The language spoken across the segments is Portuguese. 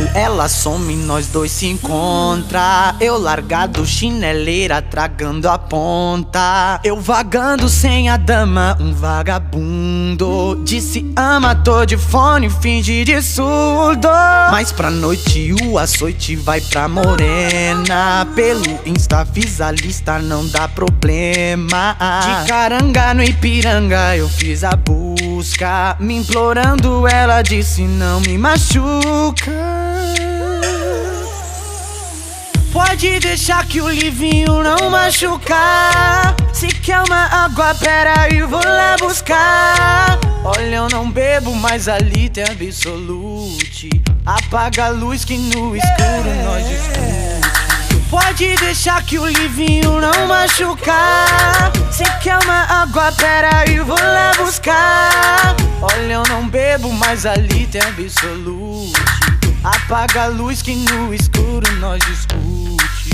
ela some, nós dois se encontra. Eu largado, chineleira, tragando a ponta. Eu vagando sem a dama, um vagabundo. Disse ama, tô de fone, finge de surdo. Mas pra noite o açoite vai pra morena. Pelo Insta fiz a lista, não dá problema. De Caranga no Ipiranga eu fiz a busca. Me implorando, ela disse não me machuca. Pode deixar que o livinho não machucar. Se quer uma água, pera aí, vou lá buscar. Olha, eu não bebo, mas ali tem Absolute. Apaga a luz que no escuro nós discute. Pode deixar que o livinho não machucar. Se quer uma água, pera aí, vou lá buscar. Olha, eu não bebo, mas ali tem Absolute. Apaga a luz que no escuro nós discute.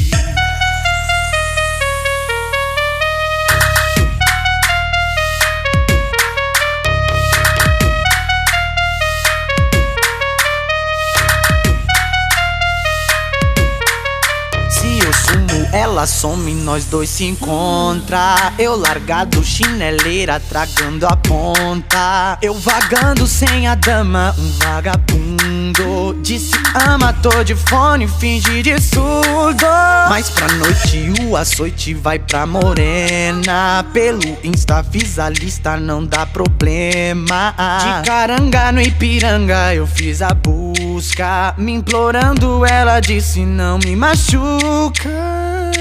Ela some, nós dois se encontra. Eu largado, chineleira, tragando a ponta. Eu vagando sem a dama, um vagabundo. Disse ama, tô de fone, finge de surdo. Mas pra noite o açoite vai pra morena. Pelo Insta fiz a lista, não dá problema. De Caranga no Ipiranga eu fiz a busca. Me implorando, ela disse não me machuca.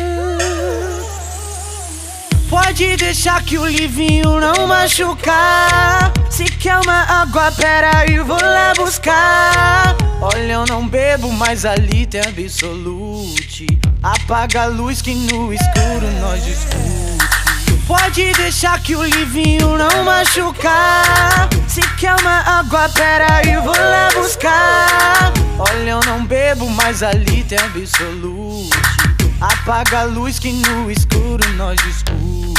Pode deixar que o livinho não machucar. Se quer uma água, pera aí, vou lá buscar. Olha, eu não bebo, mas ali tem Absolute. Apaga a luz que no escuro nós discute. Pode deixar que o livinho não machucar. Se quer uma água, pera aí, vou lá buscar. Olha, eu não bebo, mas ali tem Absolute. Apaga a luz que no escuro nós discute.